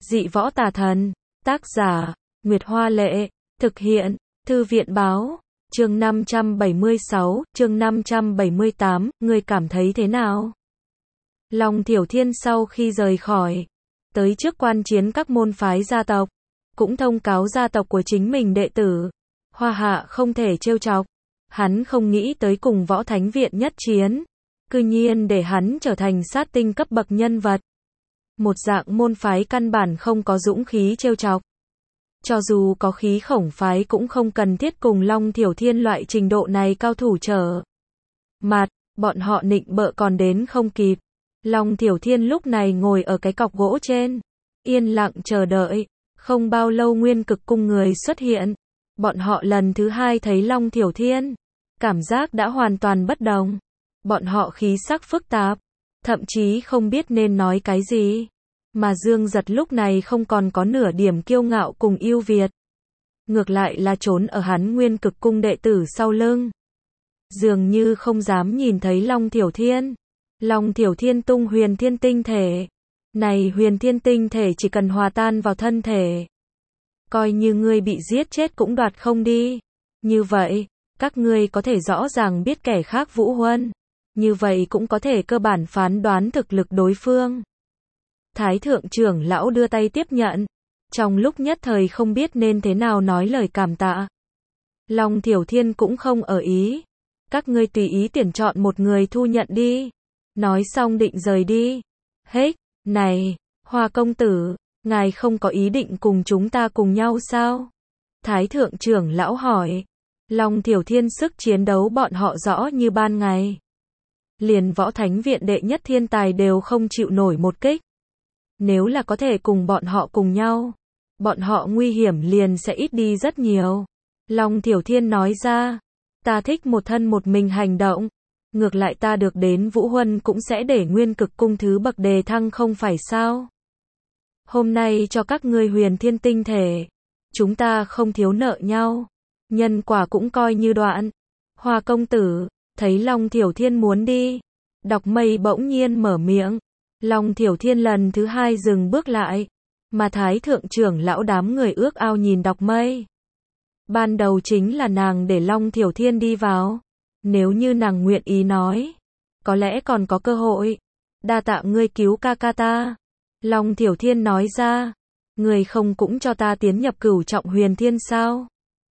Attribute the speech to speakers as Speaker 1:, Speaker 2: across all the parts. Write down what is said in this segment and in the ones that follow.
Speaker 1: Dị võ tà thần. Tác giả, Nguyệt Hoa Lệ. Thực hiện, Thư viện Báo. Chương 576, chương 578, ngươi cảm thấy thế nào? Long Thiểu Thiên sau khi rời khỏi, tới trước quan chiến các môn phái gia tộc, cũng thông cáo gia tộc của chính mình đệ tử. Hoa Hạ không thể trêu chọc. Hắn không nghĩ tới cùng Võ Thánh Viện nhất chiến, cư nhiên để hắn trở thành sát tinh cấp bậc nhân vật. Một dạng môn phái căn bản không có dũng khí trêu chọc. Cho dù có khí khổng phái cũng không cần thiết cùng Long Thiểu Thiên loại trình độ này cao thủ trở mặt, bọn họ nịnh bợ còn đến không kịp. Long Thiểu Thiên lúc này ngồi ở cái cọc gỗ trên, yên lặng chờ đợi. Không bao lâu Nguyên Cực Cung người xuất hiện. Bọn họ lần thứ hai thấy Long Thiểu Thiên, cảm giác đã hoàn toàn bất đồng. Bọn họ khí sắc phức tạp, thậm chí không biết nên nói cái gì. Mà Dương Giật lúc này không còn có nửa điểm kiêu ngạo cùng ưu việt. Ngược lại là trốn ở hắn Nguyên Cực Cung đệ tử sau lưng. Dường như không dám nhìn thấy Long Thiểu Thiên. Long Thiểu Thiên tung huyền thiên tinh thể. Này huyền thiên tinh thể chỉ cần hòa tan vào thân thể, coi như ngươi bị giết chết cũng đoạt không đi. Như vậy, các ngươi có thể rõ ràng biết kẻ khác Vũ Huân. Như vậy cũng có thể cơ bản phán đoán thực lực đối phương. Thái thượng trưởng lão đưa tay tiếp nhận. Trong lúc nhất thời không biết nên thế nào nói lời cảm tạ. Long Thiểu Thiên cũng không ở ý. Các ngươi tùy ý tuyển chọn một người thu nhận đi. Nói xong định rời đi. Hết, này, Hoa công tử, ngài không có ý định cùng chúng ta cùng nhau sao? Thái thượng trưởng lão hỏi. Long Thiểu Thiên sức chiến đấu bọn họ rõ như ban ngày. Liền Võ Thánh Viện đệ nhất thiên tài đều không chịu nổi một kích. Nếu là có thể cùng bọn họ cùng nhau, bọn họ nguy hiểm liền sẽ ít đi rất nhiều. Long Thiểu Thiên nói ra, ta thích một thân một mình hành động. Ngược lại ta được đến Vũ Huân cũng sẽ để Nguyên Cực Cung thứ bậc đề thăng không phải sao? Hôm nay cho các ngươi huyền thiên tinh thể, chúng ta không thiếu nợ nhau. Nhân quả cũng coi như đoạn. Hoa công tử, thấy Long Thiểu Thiên muốn đi. Đọc Mây bỗng nhiên mở miệng. Long Thiểu Thiên lần thứ hai dừng bước lại. Mà Thái thượng trưởng lão đám người ước ao nhìn Đọc Mây. Ban đầu chính là nàng để Long Thiểu Thiên đi vào. Nếu như nàng nguyện ý nói, có lẽ còn có cơ hội. Đa tạ ngươi cứu ca ca ta. Long Thiểu Thiên nói ra, ngươi không cũng cho ta tiến nhập cửu trọng huyền thiên sao?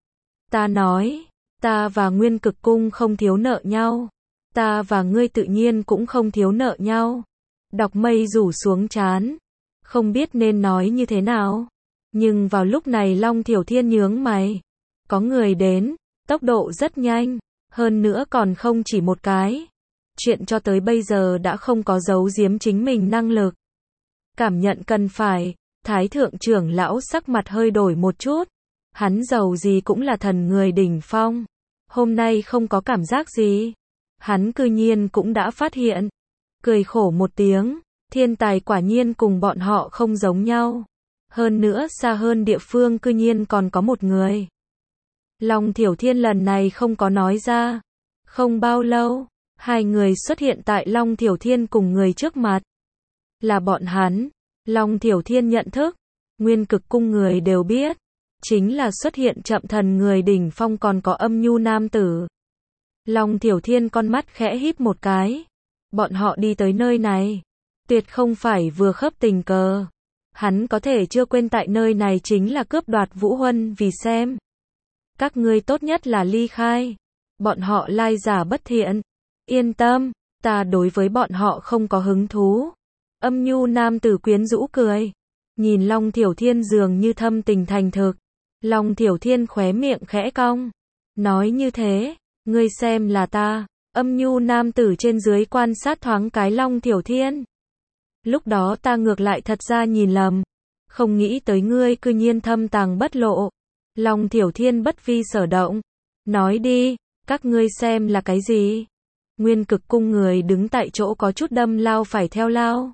Speaker 1: Ta nói, ta và Nguyên Cực Cung không thiếu nợ nhau. Ta và ngươi tự nhiên cũng không thiếu nợ nhau. Đọc Mây rủ xuống trán, không biết nên nói như thế nào. Nhưng vào lúc này Long Thiểu Thiên nhướng mày. Có người đến, tốc độ rất nhanh. Hơn nữa còn không chỉ một cái. Chuyện cho tới bây giờ đã không có giấu giếm chính mình năng lực. Cảm nhận cần phải. Thái thượng trưởng lão sắc mặt hơi đổi một chút. Hắn giàu gì cũng là thần người đỉnh phong. Hôm nay không có cảm giác gì. Hắn cư nhiên cũng đã phát hiện. Cười khổ một tiếng. Thiên tài quả nhiên cùng bọn họ không giống nhau. Hơn nữa xa hơn địa phương cư nhiên còn có một người. Long Thiểu Thiên lần này không có nói ra. Không bao lâu, hai người xuất hiện tại Long Thiểu Thiên cùng người trước mặt. Là bọn hắn. Long Thiểu Thiên nhận thức. Nguyên Cực Cung người đều biết. Chính là xuất hiện chậm thần người đỉnh phong còn có âm nhu nam tử. Long Thiểu Thiên con mắt khẽ híp một cái. Bọn họ đi tới nơi này. Tuyệt không phải vừa khớp tình cờ. Hắn có thể chưa quên tại nơi này chính là cướp đoạt Vũ Huân vì xem. Các ngươi tốt nhất là ly khai. Bọn họ lai giả bất thiện. Yên tâm, ta đối với bọn họ không có hứng thú. Âm nhu nam tử quyến rũ cười. Nhìn Long Thiểu Thiên dường như thâm tình thành thực. Long Thiểu Thiên khóe miệng khẽ cong. Nói như thế, ngươi xem là ta. Âm nhu nam tử trên dưới quan sát thoáng cái Long Thiểu Thiên. Lúc đó ta ngược lại thật ra nhìn lầm. Không nghĩ tới ngươi cư nhiên thâm tàng bất lộ. Long Thiểu Thiên bất vi sở động. Nói đi, các ngươi xem là cái gì? Nguyên Cực Cung người đứng tại chỗ có chút đâm lao phải theo lao.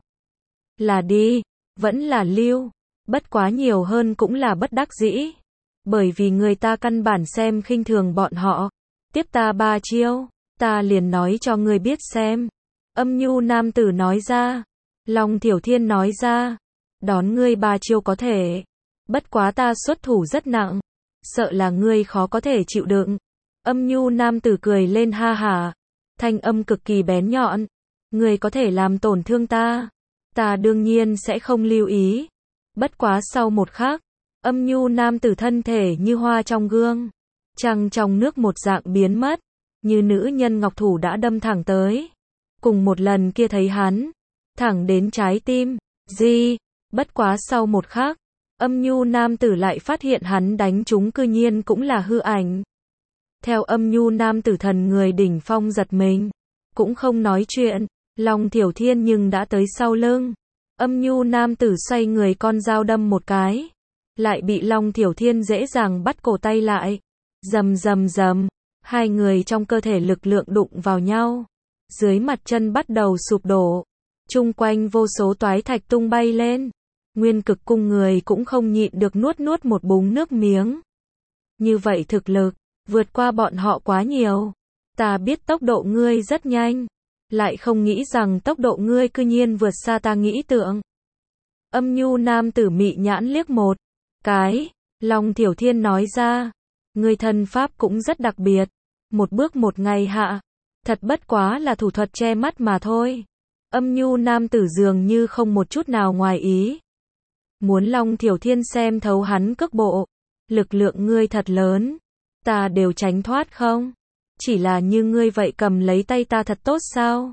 Speaker 1: Là đi, vẫn là lưu. Bất quá nhiều hơn cũng là bất đắc dĩ. Bởi vì người ta căn bản xem khinh thường bọn họ. Tiếp ta 3 chiêu, ta liền nói cho ngươi biết xem. Âm nhu nam tử nói ra. Long Thiểu Thiên nói ra. Đón ngươi 3 chiêu có thể. Bất quá ta xuất thủ rất nặng. Sợ là ngươi khó có thể chịu đựng. Âm nhu nam tử cười lên ha hả. Thanh âm cực kỳ bén nhọn. Ngươi có thể làm tổn thương ta. Ta đương nhiên sẽ không lưu ý. Bất quá sau một khắc, âm nhu nam tử thân thể như hoa trong gương. Trăng trong nước một dạng biến mất. Như nữ nhân ngọc thủ đã đâm thẳng tới. Cùng một lần kia thấy hắn. Thẳng đến trái tim. Gì? Bất quá sau một khắc. Âm nhu nam tử lại phát hiện hắn đánh trúng cư nhiên cũng là hư ảnh. Theo âm nhu nam tử thần người đỉnh phong giật mình. Cũng không nói chuyện. Long Thiểu Thiên nhưng đã tới sau lưng. Âm nhu nam tử xoay người con dao đâm một cái. Lại bị Long Thiểu Thiên dễ dàng bắt cổ tay lại. Rầm rầm rầm. Hai người trong cơ thể lực lượng đụng vào nhau. Dưới mặt chân bắt đầu sụp đổ. Chung quanh vô số toái thạch tung bay lên. Nguyên cực cung người cũng không nhịn được nuốt một búng nước miếng. Như vậy thực lực, vượt qua bọn họ quá nhiều. Ta biết tốc độ ngươi rất nhanh. Lại không nghĩ rằng tốc độ ngươi cư nhiên vượt xa ta nghĩ tượng. Âm nhu nam tử mị nhãn liếc một cái. Long Thiểu Thiên nói ra. Ngươi thân pháp cũng rất đặc biệt. Một bước một ngày hạ. Thật bất quá là thủ thuật che mắt mà thôi. Âm nhu nam tử dường như không một chút nào ngoài ý. Muốn Long Thiểu Thiên xem thấu hắn cước bộ. Lực lượng ngươi thật lớn. Ta đều tránh thoát không? Chỉ là như ngươi vậy cầm lấy tay ta thật tốt sao?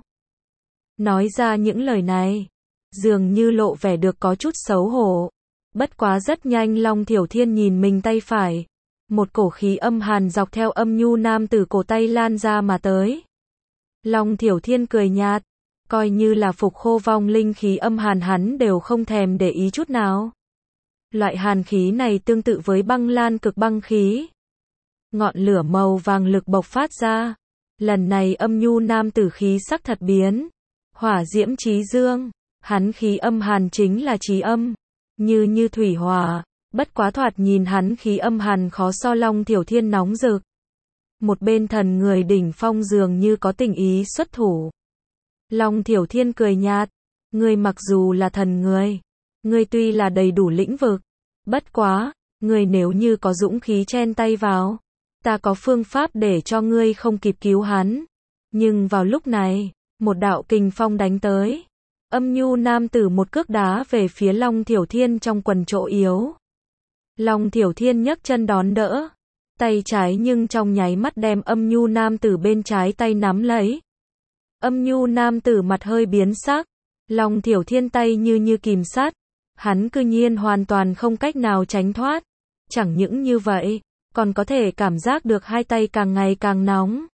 Speaker 1: Nói ra những lời này. Dường như lộ vẻ được có chút xấu hổ. Bất quá rất nhanh Long Thiểu Thiên nhìn mình tay phải. Một cổ khí âm hàn dọc theo âm nhu nam tử cổ tay lan ra mà tới. Long Thiểu Thiên cười nhạt. Coi như là phục khô vong linh khí âm hàn hắn đều không thèm để ý chút nào. Loại hàn khí này tương tự với băng lan cực băng khí. Ngọn lửa màu vàng lực bộc phát ra. Lần này âm nhu nam tử khí sắc thật biến. Hỏa diễm chí dương. Hắn khí âm hàn chính là chí âm. Như thủy hỏa. Bất quá thoạt nhìn hắn khí âm hàn khó so Long Thiểu Thiên nóng rực. Một bên thần người đỉnh phong dường như có tình ý xuất thủ. Long Thiểu Thiên cười nhạt. Ngươi mặc dù là thần người. Ngươi tuy là đầy đủ lĩnh vực. Bất quá, ngươi nếu như có dũng khí chen tay vào. Ta có phương pháp để cho ngươi không kịp cứu hắn. Nhưng vào lúc này, một đạo kình phong đánh tới. Âm nhu nam tử một cước đá về phía Long Thiểu Thiên trong quần chỗ yếu. Long Thiểu Thiên nhấc chân đón đỡ. Tay trái nhưng trong nháy mắt đem âm nhu nam tử bên trái tay nắm lấy. Âm nhu nam tử mặt hơi biến sắc. Long Thiểu Thiên tay như kìm sát. Hắn cư nhiên hoàn toàn không cách nào tránh thoát. Chẳng những như vậy, còn có thể cảm giác được hai tay càng ngày càng nóng.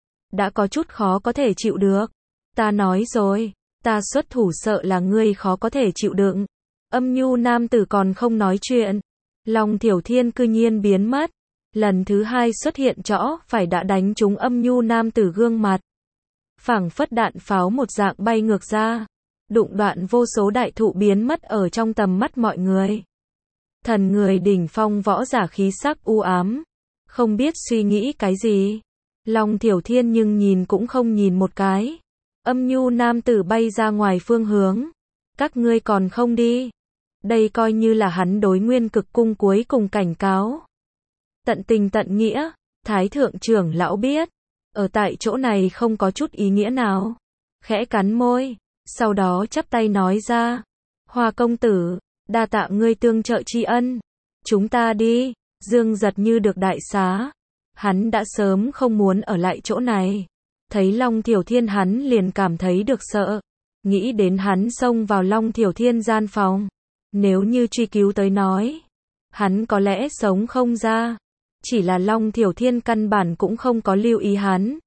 Speaker 1: Đã có chút khó có thể chịu được. Ta nói rồi, ta xuất thủ sợ là ngươi khó có thể chịu đựng. Âm nhu nam tử còn không nói chuyện. Long Thiểu Thiên cư nhiên biến mất. Lần thứ hai xuất hiện chõ phải đã đánh trúng âm nhu nam tử gương mặt. Phảng phất đạn pháo một dạng bay ngược ra. Đụng đoạn vô số đại thụ biến mất ở trong tầm mắt mọi người. Thần người đỉnh phong võ giả khí sắc u ám. Không biết suy nghĩ cái gì. Long Thiểu Thiên nhưng nhìn cũng không nhìn một cái. Âm nhu nam tử bay ra ngoài phương hướng. Các ngươi còn không đi. Đây coi như là hắn đối nguyên cực cung cuối cùng cảnh cáo. Tận tình tận nghĩa. Thái thượng trưởng lão biết. Ở tại chỗ này không có chút ý nghĩa nào. Khẽ cắn môi. Sau đó chắp tay nói ra. Hoa công tử. Đa tạ ngươi tương trợ tri ân. Chúng ta đi. Dương giật như được đại xá. Hắn đã sớm không muốn ở lại chỗ này. Thấy Long Thiểu Thiên hắn liền cảm thấy được sợ. Nghĩ đến hắn xông vào Long Thiểu Thiên gian phòng. Nếu như truy cứu tới nói. Hắn có lẽ sống không ra. Chỉ là Long Thiểu Thiên căn bản cũng không có lưu ý hắn.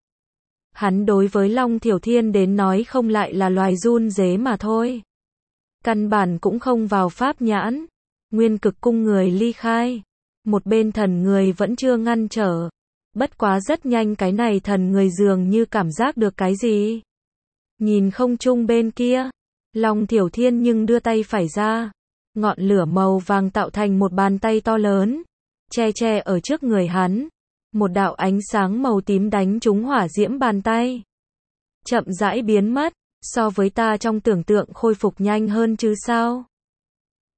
Speaker 1: Hắn đối với Long Thiểu Thiên đến nói không lại là loài run dế mà thôi. Căn bản cũng không vào pháp nhãn. Nguyên cực cung người ly khai. Một bên thần người vẫn chưa ngăn trở. Bất quá rất nhanh cái này thần người dường như cảm giác được cái gì. Nhìn không trung bên kia. Long Thiểu Thiên nhưng đưa tay phải ra. Ngọn lửa màu vàng tạo thành một bàn tay to lớn. Che ở trước người hắn. Một đạo ánh sáng màu tím đánh trúng hỏa diễm bàn tay. Chậm rãi biến mất. So với ta trong tưởng tượng khôi phục nhanh hơn chứ sao.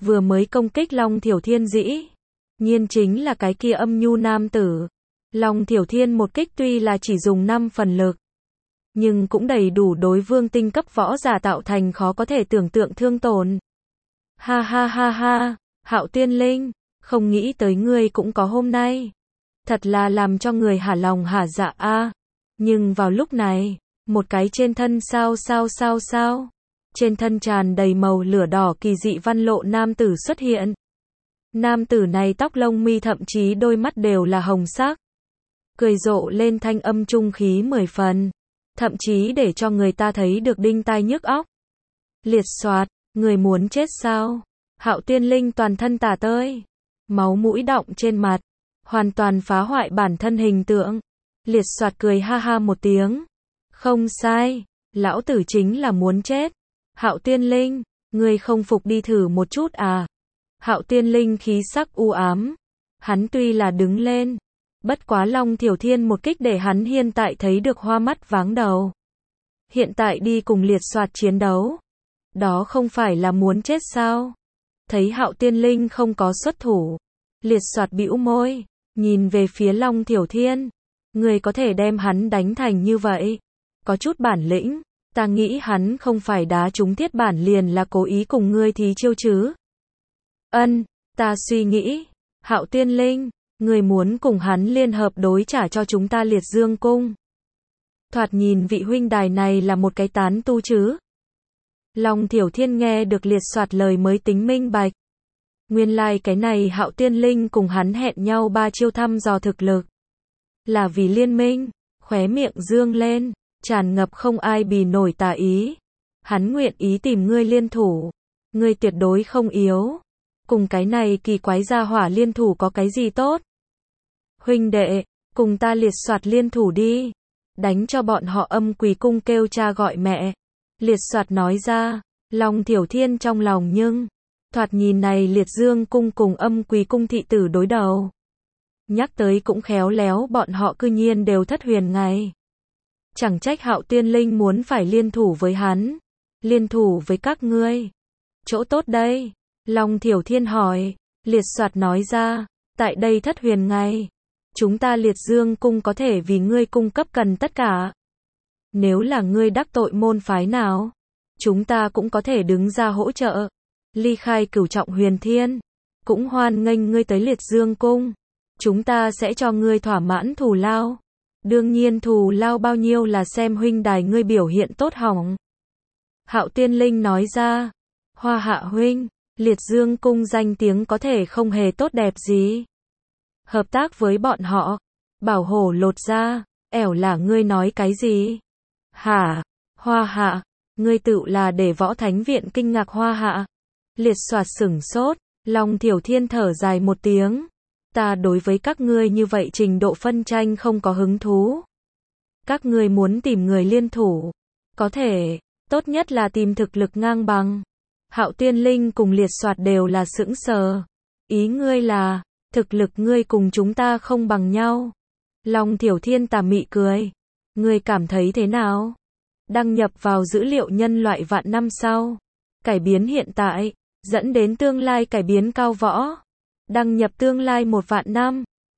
Speaker 1: vừa mới công kích Long Thiểu Thiên dĩ nhiên chính là cái kia âm nhu nam tử. Long Thiểu Thiên một kích tuy là chỉ dùng 5 phần lực, nhưng cũng đầy đủ đối vương tinh cấp võ giả tạo thành khó có thể tưởng tượng thương tổn. Ha ha ha ha, Hạo Tiên Linh, không nghĩ tới ngươi cũng có hôm nay. Thật là làm cho người hả lòng hả dạ a. Nhưng vào lúc này, một cái trên thân sao, trên thân tràn đầy màu lửa đỏ kỳ dị văn lộ nam tử xuất hiện. Nam tử này tóc lông mi thậm chí đôi mắt đều là hồng sắc. Cười rộ lên thanh âm trung khí 10 phần, thậm chí để cho người ta thấy được đinh tai nhức óc. Liệt soạt, người muốn chết sao? Hạo Tiên Linh toàn thân tả tơi, máu mũi đọng trên mặt, hoàn toàn phá hoại bản thân hình tượng. Liệt soạt cười ha ha một tiếng. Không sai, lão tử chính là muốn chết. Hạo Tiên Linh, ngươi không phục đi thử một chút à? Hạo Tiên Linh khí sắc u ám. Hắn tuy là đứng lên, bất quá Long Thiểu Thiên một kích để hắn hiện tại thấy được hoa mắt váng đầu. Hiện tại đi cùng liệt soạt chiến đấu, đó không phải là muốn chết sao? Thấy Hạo Tiên Linh không có xuất thủ, liệt soạt bĩu môi, nhìn về phía Long Thiểu Thiên. Người có thể đem hắn đánh thành như vậy, có chút bản lĩnh, ta nghĩ hắn không phải đá trúng thiết bản liền là cố ý cùng ngươi thí chiêu chứ. Ta suy nghĩ, Hạo Tiên Linh, người muốn cùng hắn liên hợp đối trả cho chúng ta Liệt Dương Cung. Thoạt nhìn vị huynh đài này là một cái tán tu chứ. Long Thiểu Thiên nghe được liệt soạt lời mới tính minh bạch. Nguyên lai cái này Hạo Tiên Linh cùng hắn hẹn nhau 3 chiêu thăm dò thực lực. Là vì liên minh, khóe miệng dương lên, tràn ngập không ai bì nổi tà ý. Hắn nguyện ý tìm ngươi liên thủ. Ngươi tuyệt đối không yếu. Cùng cái này kỳ quái gia hỏa liên thủ có cái gì tốt? Huynh đệ, cùng ta liệt soạt liên thủ đi. Đánh cho bọn họ Âm Quỳ Cung kêu cha gọi mẹ. Liệt soạt nói ra, Long Thiểu Thiên trong lòng nhưng, thoạt nhìn này Liệt Dương Cung cùng Âm Quỳ Cung thị tử đối đầu. Nhắc tới cũng khéo léo bọn họ cư nhiên đều thất huyền ngày. Chẳng trách Hạo Tiên Linh muốn phải liên thủ với hắn. Liên thủ với các ngươi. Chỗ tốt đây. Long Thiểu Thiên hỏi. Liệt soạt nói ra, tại đây thất huyền ngày, chúng ta Liệt Dương Cung có thể vì ngươi cung cấp cần tất cả. Nếu là ngươi đắc tội môn phái nào, chúng ta cũng có thể đứng ra hỗ trợ. Ly khai Cửu Trọng Huyền Thiên, cũng hoan nghênh ngươi tới Liệt Dương Cung. Chúng ta sẽ cho ngươi thỏa mãn thù lao. Đương nhiên thù lao bao nhiêu là xem huynh đài ngươi biểu hiện tốt hỏng. Hạo Tiên Linh nói ra, Hoa Hạ huynh, Liệt Dương Cung danh tiếng có thể không hề tốt đẹp gì. Hợp tác với bọn họ, bảo hổ lột ra, ẻo là ngươi nói cái gì? Hả? Hoa Hạ, ngươi tự là để Võ Thánh Viện kinh ngạc Hoa Hạ. Liệt soạt sửng sốt, Long Thiểu Thiên thở dài một tiếng. Ta đối với các ngươi như vậy trình độ phân tranh không có hứng thú. Các ngươi muốn tìm người liên thủ, có thể, tốt nhất là tìm thực lực ngang bằng. Hạo Tiên Linh cùng liệt soạt đều là sững sờ. Ý ngươi là, thực lực ngươi cùng chúng ta không bằng nhau. Long Thiểu Thiên tà mị cười. Ngươi cảm thấy thế nào? Đăng nhập vào dữ liệu nhân loại vạn năm sau. Cải biến hiện tại, dẫn đến tương lai cải biến cao võ. Đăng nhập tương lai 1 vạn năm.